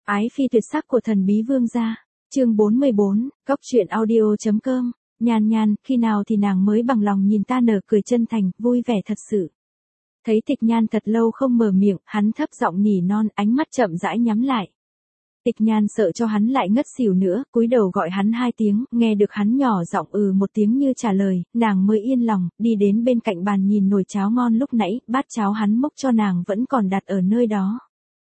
Ái phi tuyệt sắc của thần bí vương gia. Chương 44, Cốc truyện audio.com. Nhan Nhan, khi nào thì nàng mới bằng lòng nhìn ta nở cười chân thành, vui vẻ thật sự. Thấy Tịch Nhan thật lâu không mở miệng, hắn thấp giọng nỉ non, ánh mắt chậm rãi nhắm lại. Tịch Nhan sợ cho hắn lại ngất xỉu nữa, cúi đầu gọi hắn 2 tiếng, nghe được hắn nhỏ giọng một tiếng như trả lời, nàng mới yên lòng, đi đến bên cạnh bàn nhìn nồi cháo ngon lúc nãy, bát cháo hắn múc cho nàng vẫn còn đặt ở nơi đó.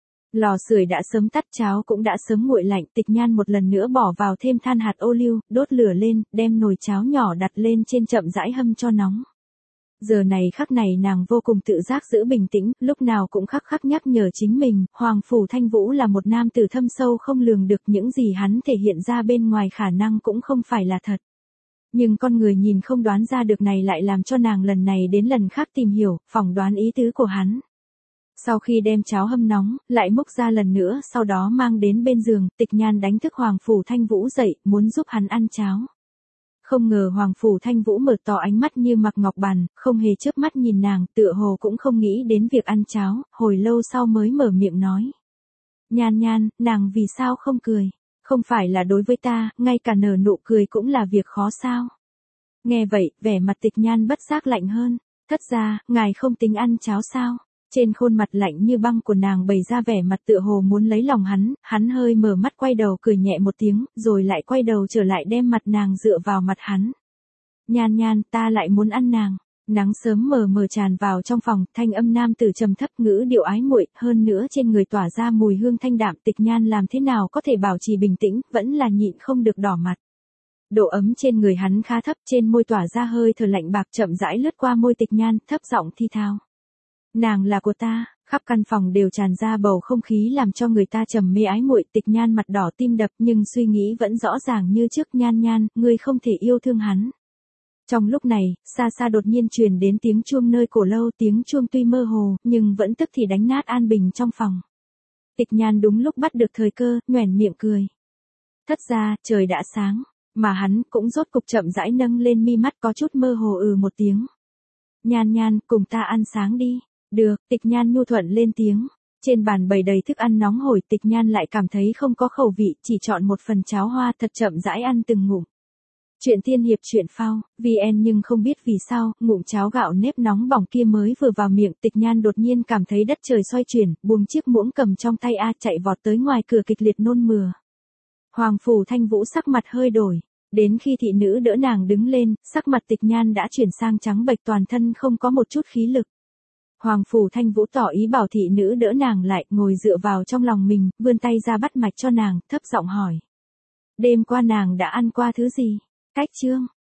Lò sưởi đã sớm tắt, cháo cũng đã sớm nguội lạnh, Tịch Nhan một lần nữa bỏ vào thêm than hạt ô liu, đốt lửa lên, đem nồi cháo nhỏ đặt lên trên chậm rãi hâm cho nóng. Giờ này khắc này nàng vô cùng tự giác giữ bình tĩnh, lúc nào cũng khắc khắc nhắc nhở chính mình, Hoàng Phủ Thanh Vũ là một nam tử thâm sâu không lường được, những gì hắn thể hiện ra bên ngoài khả năng cũng không phải là thật. Nhưng con người nhìn không đoán ra được này lại làm cho nàng lần này đến lần khác tìm hiểu, phỏng đoán ý tứ của hắn. Sau khi đem cháo hâm nóng, lại múc ra lần nữa, sau đó mang đến bên giường, Tịch Nhan đánh thức Hoàng Phủ Thanh Vũ dậy, muốn giúp hắn ăn cháo. Không ngờ Hoàng Phủ Thanh Vũ mở to ánh mắt như mặc ngọc bàn, không hề chớp mắt nhìn nàng, tựa hồ cũng không nghĩ đến việc ăn cháo, hồi lâu sau mới mở miệng nói. Nhan Nhan, nàng vì sao không cười? Không phải là đối với ta, ngay cả nở nụ cười cũng là việc khó sao? Nghe vậy, vẻ mặt Tịch Nhan bất giác lạnh hơn. Thất ra, ngài không tính ăn cháo sao? Trên khuôn mặt lạnh như băng của nàng bày ra vẻ mặt tựa hồ muốn lấy lòng hắn hơi mở mắt quay đầu cười nhẹ một tiếng, rồi lại quay đầu trở lại đem mặt nàng dựa vào mặt hắn. Nhan Nhan, ta lại muốn ăn nàng. Nắng sớm mờ mờ tràn vào trong phòng, thanh âm nam tử trầm thấp, ngữ điệu ái muội, hơn nữa trên người tỏa ra mùi hương thanh đạm, Tịch Nhan làm thế nào có thể bảo trì bình tĩnh, vẫn là nhịn không được đỏ mặt. Độ ấm trên người hắn khá thấp, trên môi tỏa ra hơi thở lạnh bạc chậm rãi lướt qua môi Tịch Nhan, thấp giọng thi thao. Nàng là của ta, khắp căn phòng đều tràn ra bầu không khí làm cho người ta trầm mê ái muội. Tịch Nhan mặt đỏ tim đập nhưng suy nghĩ vẫn rõ ràng như trước. Nhan Nhan, ngươi không thể yêu thương hắn. Trong lúc này, xa xa đột nhiên truyền đến tiếng chuông nơi cổ lâu, tiếng chuông tuy mơ hồ, nhưng vẫn tức thì đánh nát an bình trong phòng. Tịch Nhan đúng lúc bắt được thời cơ, nhoẻn miệng cười. Thất ra, trời đã sáng, mà hắn cũng rốt cục chậm rãi nâng lên mi mắt có chút mơ hồ một tiếng. Nhan Nhan, cùng ta ăn sáng đi. Được, Tịch Nhan nhu thuận lên tiếng. Trên bàn bày đầy thức ăn nóng hổi, Tịch Nhan lại cảm thấy không có khẩu vị, chỉ chọn một phần cháo hoa thật chậm rãi ăn từng ngụm. Chuyện tiên hiệp truyện phao, VN nhưng không biết vì sao, ngụm cháo gạo nếp nóng bỏng kia mới vừa vào miệng, Tịch Nhan đột nhiên cảm thấy đất trời xoay chuyển, buông chiếc muỗng cầm trong tay chạy vọt tới ngoài cửa kịch liệt nôn mửa. Hoàng Phủ Thanh Vũ sắc mặt hơi đổi. Đến khi thị nữ đỡ nàng đứng lên, sắc mặt Tịch Nhan đã chuyển sang trắng bệch, toàn thân không có một chút khí lực. Hoàng Phủ Thanh Vũ tỏ ý bảo thị nữ đỡ nàng lại, ngồi dựa vào trong lòng mình, vươn tay ra bắt mạch cho nàng, thấp giọng hỏi. Đêm qua nàng đã ăn qua thứ gì? Cách chương.